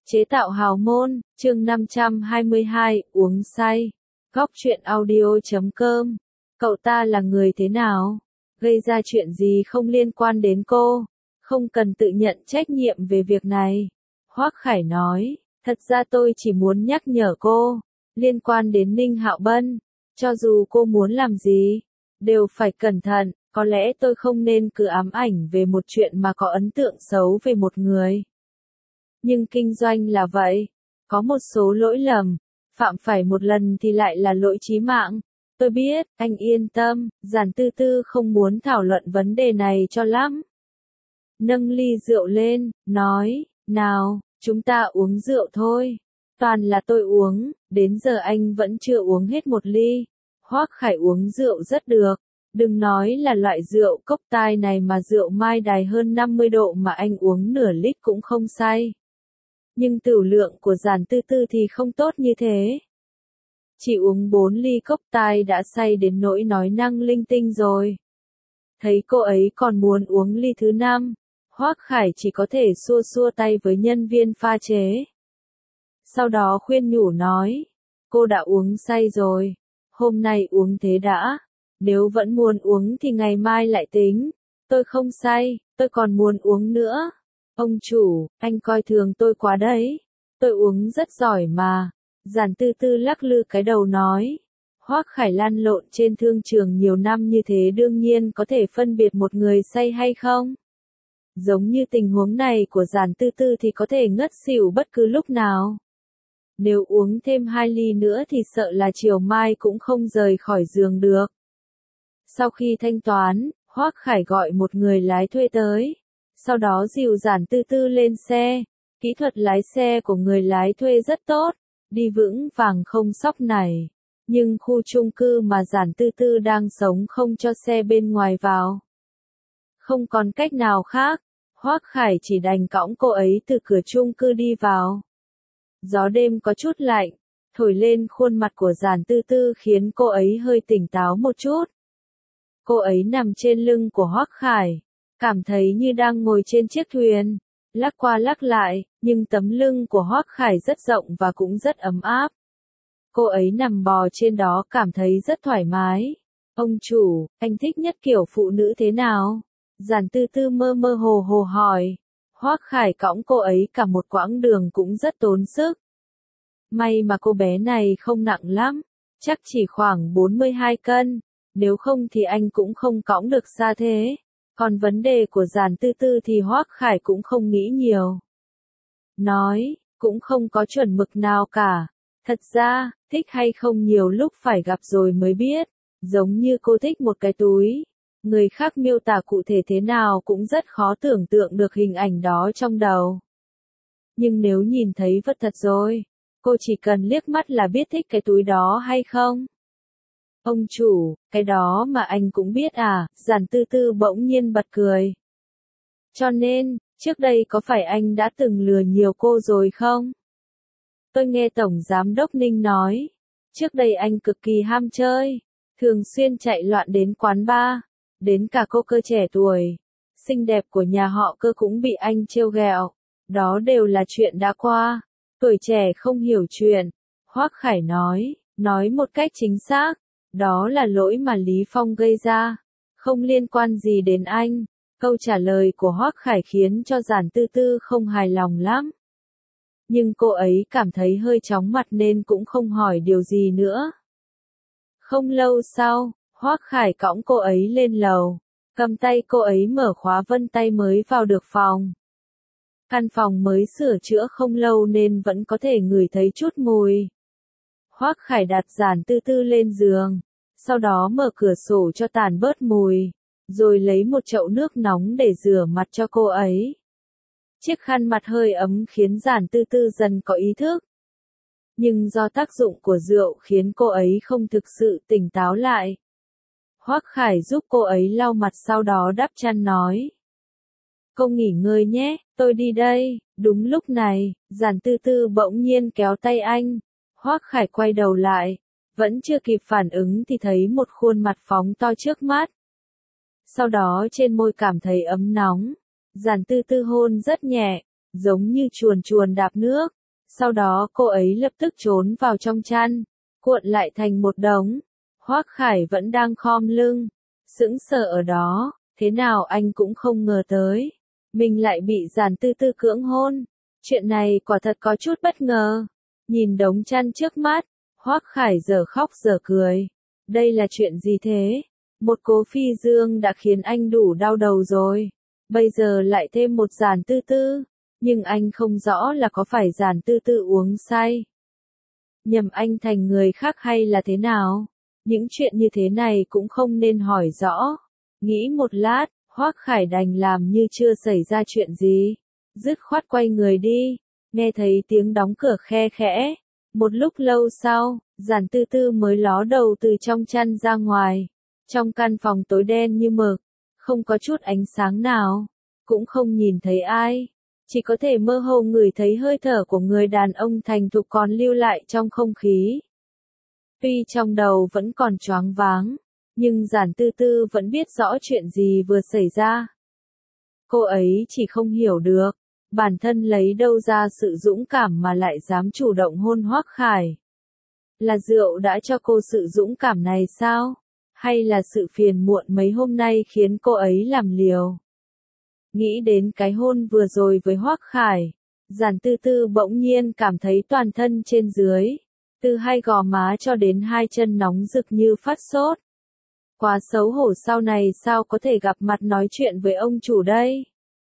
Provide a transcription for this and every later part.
Chế tạo hào môn, chương 522, uống say. Góc truyện audio.com. Cậu ta là người thế nào? Gây ra chuyện gì không liên quan đến cô? Không cần tự nhận trách nhiệm về việc này. Hoắc Khải nói, thật ra tôi chỉ muốn nhắc nhở cô, liên quan đến Ninh Hạo Bân, cho dù cô muốn làm gì, đều phải cẩn thận, có lẽ tôi không nên cứ ám ảnh về một chuyện mà có ấn tượng xấu về một người. Nhưng kinh doanh là vậy, có một số lỗi lầm, phạm phải một lần thì lại là lỗi chí mạng. Tôi biết, anh yên tâm, Giản Tư Tư không muốn thảo luận vấn đề này cho lắm. Nâng ly rượu lên, nói, nào, chúng ta uống rượu thôi. Toàn là tôi uống, đến giờ anh vẫn chưa uống hết một ly. Hoắc Khải uống rượu rất được. Đừng nói là loại rượu cốc tai này mà rượu mai đài hơn 50 độ mà anh uống nửa lít cũng không say. Nhưng tửu lượng của Giản Tư Tư thì không tốt như thế. Chỉ uống 4 ly cốc tai đã say đến nỗi nói năng linh tinh rồi. Thấy cô ấy còn muốn uống ly thứ 5, Hoắc Khải chỉ có thể xua xua tay với nhân viên pha chế. Sau đó khuyên nhủ nói, cô đã uống say rồi, hôm nay uống thế đã, nếu vẫn muốn uống thì ngày mai lại tính, tôi không say, tôi còn muốn uống nữa. Ông chủ, anh coi thường tôi quá đấy, tôi uống rất giỏi mà. Giản Tư Tư lắc lư cái đầu nói, Hoắc Khải lăn lộn trên thương trường nhiều năm như thế đương nhiên có thể phân biệt một người say hay không. Giống như tình huống này của Giản Tư Tư thì có thể ngất xỉu bất cứ lúc nào. Nếu uống thêm 2 ly nữa thì sợ là chiều mai cũng không rời khỏi giường được. Sau khi thanh toán, Hoắc Khải gọi một người lái thuê tới. Sau đó dìu Giản Tư Tư lên xe. Kỹ thuật lái xe của người lái thuê rất tốt, đi vững vàng không sóc nảy. Nhưng khu chung cư mà Giản Tư Tư đang sống không cho xe bên ngoài vào. Không còn cách nào khác, Hoắc Khải chỉ đành cõng cô ấy từ cửa chung cư đi vào. Gió đêm có chút lạnh, thổi lên khuôn mặt của Giản Tư Tư khiến cô ấy hơi tỉnh táo một chút. Cô ấy nằm trên lưng của Hoắc Khải, cảm thấy như đang ngồi trên chiếc thuyền, lắc qua lắc lại, nhưng tấm lưng của Hoắc Khải rất rộng và cũng rất ấm áp. Cô ấy nằm bò trên đó cảm thấy rất thoải mái. Ông chủ, anh thích nhất kiểu phụ nữ thế nào? Giản Tư Tư mơ mơ hồ hồ hỏi. Hoắc Khải cõng cô ấy cả một quãng đường cũng rất tốn sức. May mà cô bé này không nặng lắm, chắc chỉ khoảng 42 cân, nếu không thì anh cũng không cõng được xa thế. Còn vấn đề của Giản Tư Tư thì Hoắc Khải cũng không nghĩ nhiều. Nói, cũng không có chuẩn mực nào cả. Thật ra, thích hay không nhiều lúc phải gặp rồi mới biết. Giống như cô thích một cái túi. Người khác miêu tả cụ thể thế nào cũng rất khó tưởng tượng được hình ảnh đó trong đầu. Nhưng nếu nhìn thấy vật thật rồi, cô chỉ cần liếc mắt là biết thích cái túi đó hay không. Ông chủ, cái đó mà anh cũng biết à? Giản Tư Tư bỗng nhiên bật cười. Cho nên, trước đây có phải anh đã từng lừa nhiều cô rồi không? Tôi nghe Tổng Giám đốc Ninh nói, trước đây anh cực kỳ ham chơi, thường xuyên chạy loạn đến quán bar, đến cả cô Cơ trẻ tuổi, xinh đẹp của nhà họ Cơ cũng bị anh trêu ghẹo. Đó đều là chuyện đã qua, tuổi trẻ không hiểu chuyện. Hoắc Khải nói một cách chính xác, đó là lỗi mà Lý Phong gây ra, không liên quan gì đến anh. Câu trả lời của Hoắc Khải khiến cho Giản Tư Tư không hài lòng lắm. Nhưng cô ấy cảm thấy hơi chóng mặt nên cũng không hỏi điều gì nữa. Không lâu sau, Hoắc Khải cõng cô ấy lên lầu, cầm tay cô ấy mở khóa vân tay mới vào được phòng. Căn phòng mới sửa chữa không lâu nên vẫn có thể ngửi thấy chút mùi. Hoắc Khải đặt Giản Tư Tư lên giường, sau đó mở cửa sổ cho tàn bớt mùi, rồi lấy một chậu nước nóng để rửa mặt cho cô ấy. Chiếc khăn mặt hơi ấm khiến Giản Tư Tư dần có ý thức. Nhưng do tác dụng của rượu khiến cô ấy không thực sự tỉnh táo lại. Hoắc Khải giúp cô ấy lau mặt sau đó đắp chăn nói. Cô nghỉ ngơi nhé, tôi đi đây. Đúng lúc này, Giản Tư Tư bỗng nhiên kéo tay anh. Hoắc Khải quay đầu lại, vẫn chưa kịp phản ứng thì thấy một khuôn mặt phóng to trước mắt. Sau đó trên môi cảm thấy ấm nóng. Giản Tư Tư hôn rất nhẹ, giống như chuồn chuồn đạp nước. Sau đó cô ấy lập tức trốn vào trong chăn, cuộn lại thành một đống. Hoắc Khải vẫn đang khom lưng, sững sờ ở đó, thế nào anh cũng không ngờ tới. Mình lại bị Giản Tư Tư cưỡng hôn. Chuyện này quả thật có chút bất ngờ. Nhìn đống chăn trước mắt, Hoắc Khải giờ khóc giờ cười. Đây là chuyện gì thế? Một Cố Phi Dương đã khiến anh đủ đau đầu rồi. Bây giờ lại thêm một Giản Tư Tư. Nhưng anh không rõ là có phải Giản Tư Tư uống say, nhầm anh thành người khác hay là thế nào. Những chuyện như thế này cũng không nên hỏi rõ. Nghĩ một lát, Hoắc Khải đành làm như chưa xảy ra chuyện gì. Dứt khoát quay người đi. Nghe thấy tiếng đóng cửa khe khẽ. Một lúc lâu sau, Giản Tư Tư mới ló đầu từ trong chăn ra ngoài. Trong căn phòng tối đen như mực, không có chút ánh sáng nào, cũng không nhìn thấy ai. Chỉ có thể mơ hồ ngửi thấy hơi thở của người đàn ông thành thục còn lưu lại trong không khí. Tuy trong đầu vẫn còn choáng váng, nhưng Giản Tư Tư vẫn biết rõ chuyện gì vừa xảy ra. Cô ấy chỉ không hiểu được, bản thân lấy đâu ra sự dũng cảm mà lại dám chủ động hôn Hoắc Khải. Là rượu đã cho cô sự dũng cảm này sao? Hay là sự phiền muộn mấy hôm nay khiến cô ấy làm liều? Nghĩ đến cái hôn vừa rồi với Hoắc Khải, Giản Tư Tư bỗng nhiên cảm thấy toàn thân trên dưới, từ hai gò má cho đến hai chân nóng rực như phát sốt. Quá xấu hổ, sau này sao có thể gặp mặt nói chuyện với ông chủ đây?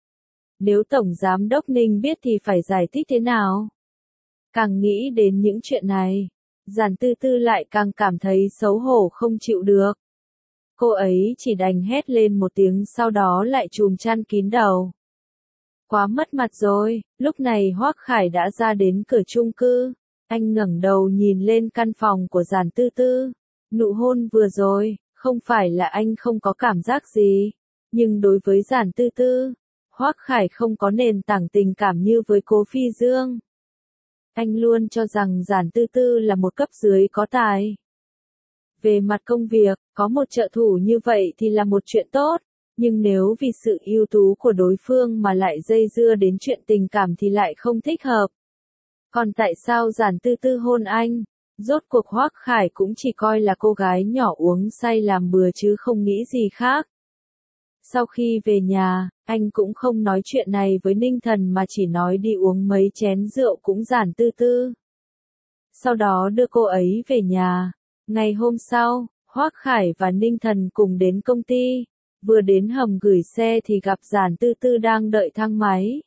Nếu Tổng Giám đốc Ninh biết thì phải giải thích thế nào? Càng nghĩ đến những chuyện này, Giản Tư Tư lại càng cảm thấy xấu hổ không chịu được. Cô ấy chỉ đành hét lên một tiếng, sau đó lại chùm chăn kín đầu. Quá mất mặt rồi. Lúc này Hoắc Khải đã ra đến cửa chung cư. Anh ngẩng đầu nhìn lên căn phòng của Giản Tư Tư. Nụ hôn vừa rồi, không phải là anh không có cảm giác gì. Nhưng đối với Giản Tư Tư, Hoắc Khải không có nền tảng tình cảm như với Cố Phi Dương. Anh luôn cho rằng Giản Tư Tư là một cấp dưới có tài. Về mặt công việc, có một trợ thủ như vậy thì là một chuyện tốt, nhưng nếu vì sự ưu tú của đối phương mà lại dây dưa đến chuyện tình cảm thì lại không thích hợp. Còn tại sao Giản Tư Tư hôn anh? Rốt cuộc Hoắc Khải cũng chỉ coi là cô gái nhỏ uống say làm bừa chứ không nghĩ gì khác. Sau khi về nhà, anh cũng không nói chuyện này với Ninh Thần mà chỉ nói đi uống mấy chén rượu cũng Giản Tư Tư. Sau đó đưa cô ấy về nhà. Ngày hôm sau, Hoắc Khải và Ninh Thần cùng đến công ty. Vừa đến hầm gửi xe thì gặp Giản Tư Tư đang đợi thang máy.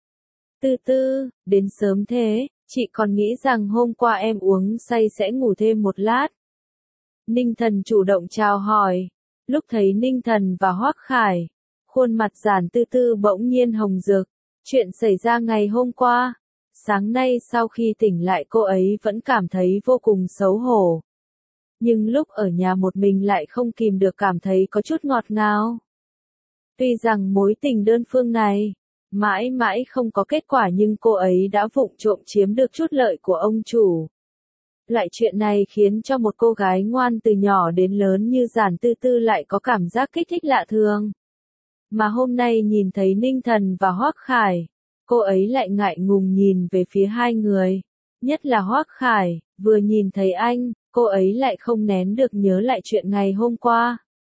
Tư Tư, đến sớm thế, chị còn nghĩ rằng hôm qua em uống say sẽ ngủ thêm một lát. Ninh Thần chủ động chào hỏi. Lúc thấy Ninh Thần và Hoắc Khải, khuôn mặt Giản Tư Tư bỗng nhiên hồng rực. Chuyện xảy ra ngày hôm qua. Sáng nay sau khi tỉnh lại cô ấy vẫn cảm thấy vô cùng xấu hổ. Nhưng lúc ở nhà một mình lại không kìm được cảm thấy có chút ngọt ngào. Tuy rằng mối tình đơn phương này mãi mãi không có kết quả nhưng cô ấy đã vụng trộm chiếm được chút lợi của ông chủ. Loại chuyện này khiến cho một cô gái ngoan từ nhỏ đến lớn như Giản Tư Tư lại có cảm giác kích thích lạ thường. Mà hôm nay nhìn thấy Ninh Thần và Hoắc Khải, cô ấy lại ngại ngùng nhìn về phía hai người. Nhất là Hoắc Khải, vừa nhìn thấy anh, cô ấy lại không nén được nhớ lại chuyện ngày hôm qua.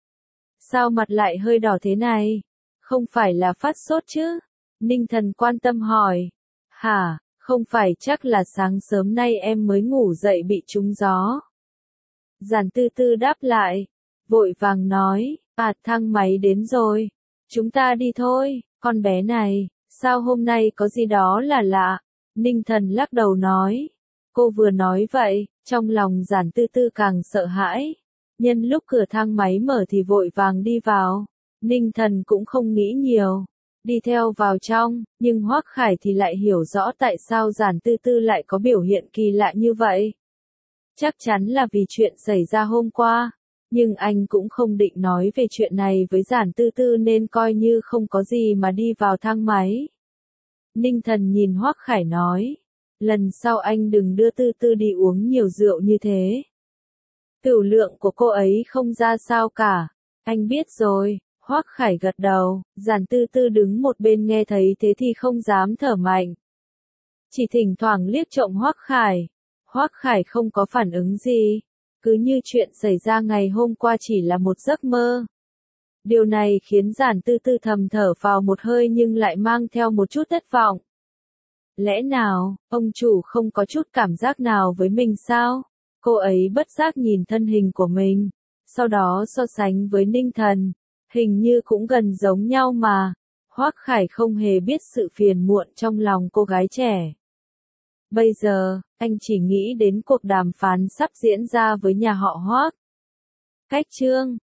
Sao mặt lại hơi đỏ thế này? Không phải là phát sốt chứ? Ninh Thần quan tâm hỏi. Hả, không phải chắc là sáng sớm nay em mới ngủ dậy bị trúng gió. Giản Tư Tư đáp lại, vội vàng nói, thang máy đến rồi. Chúng ta đi thôi, con bé này, sao hôm nay có gì đó là lạ? Ninh Thần lắc đầu nói. Cô vừa nói vậy, trong lòng Giản Tư Tư càng sợ hãi. Nhân lúc cửa thang máy mở thì vội vàng đi vào. Ninh Thần cũng không nghĩ nhiều, đi theo vào trong, nhưng Hoắc Khải thì lại hiểu rõ tại sao Giản Tư Tư lại có biểu hiện kỳ lạ như vậy. Chắc chắn là vì chuyện xảy ra hôm qua, nhưng anh cũng không định nói về chuyện này với Giản Tư Tư nên coi như không có gì mà đi vào thang máy. Ninh Thần nhìn Hoắc Khải nói, lần sau anh đừng đưa Tư Tư đi uống nhiều rượu như thế. Tửu lượng của cô ấy không ra sao cả. Anh biết rồi. Hoắc Khải gật đầu, Giản Tư Tư đứng một bên nghe thấy thế thì không dám thở mạnh. Chỉ thỉnh thoảng liếc trộm Hoắc Khải. Hoắc Khải không có phản ứng gì. Cứ như chuyện xảy ra ngày hôm qua chỉ là một giấc mơ. Điều này khiến Giản Tư Tư thầm thở vào một hơi nhưng lại mang theo một chút thất vọng. Lẽ nào, ông chủ không có chút cảm giác nào với mình sao? Cô ấy bất giác nhìn thân hình của mình, sau đó so sánh với Ninh Thần, hình như cũng gần giống nhau mà. Hoắc Khải không hề biết sự phiền muộn trong lòng cô gái trẻ. Bây giờ, anh chỉ nghĩ đến cuộc đàm phán sắp diễn ra với nhà họ Hoắc. Cách chương